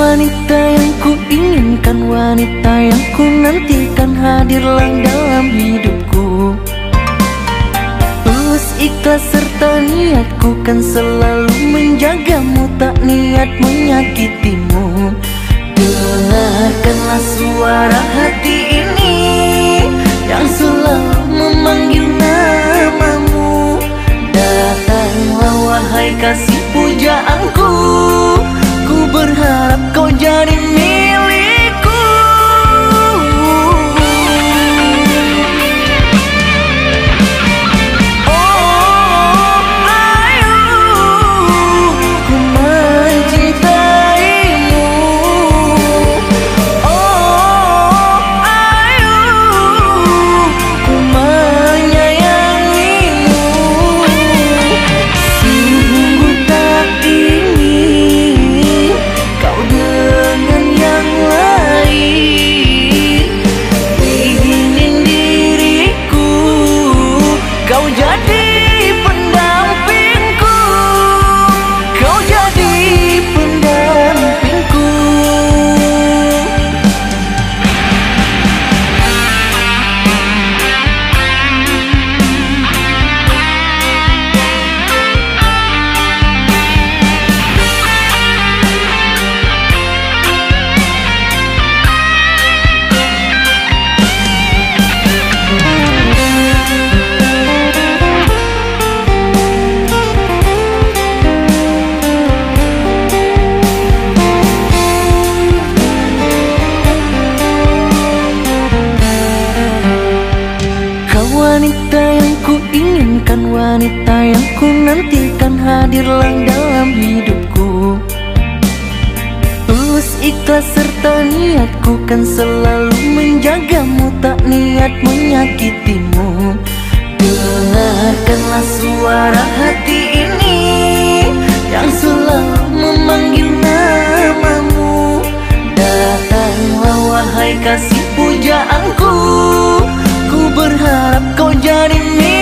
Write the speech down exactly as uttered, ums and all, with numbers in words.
wanita yang ku inginkan, wanita yang ku nantikan, hadirlah dalam hidupku. Tulus ikhlas serta niatku kan selalu menjagamu, tak niat menyakitimu. Dengarkanlah suara hati ini yang selalu memanggil namamu. Datanglah wahai kasih pujaanku, ku berharap kau jadi milikku. Oh ayu, ku mencintaimu. Oh ayu, ku menyayangimu. Sungguh tak ingin kau dengan yang lain. Ingin diriku kau jadi pendampingku, kau jadi pendampingku. Wanita yang ku inginkan, wanita yang ku nantikan, hadirlah dalam hidupku. Tulus ikhlas serta niatku kan selalu menjagamu, tak niat menyakitimu. Dengarkanlah suara hati ini yang selalu memanggil namamu. Datanglah wahai kasih pujaanku, ku berharap kau jadi milikku.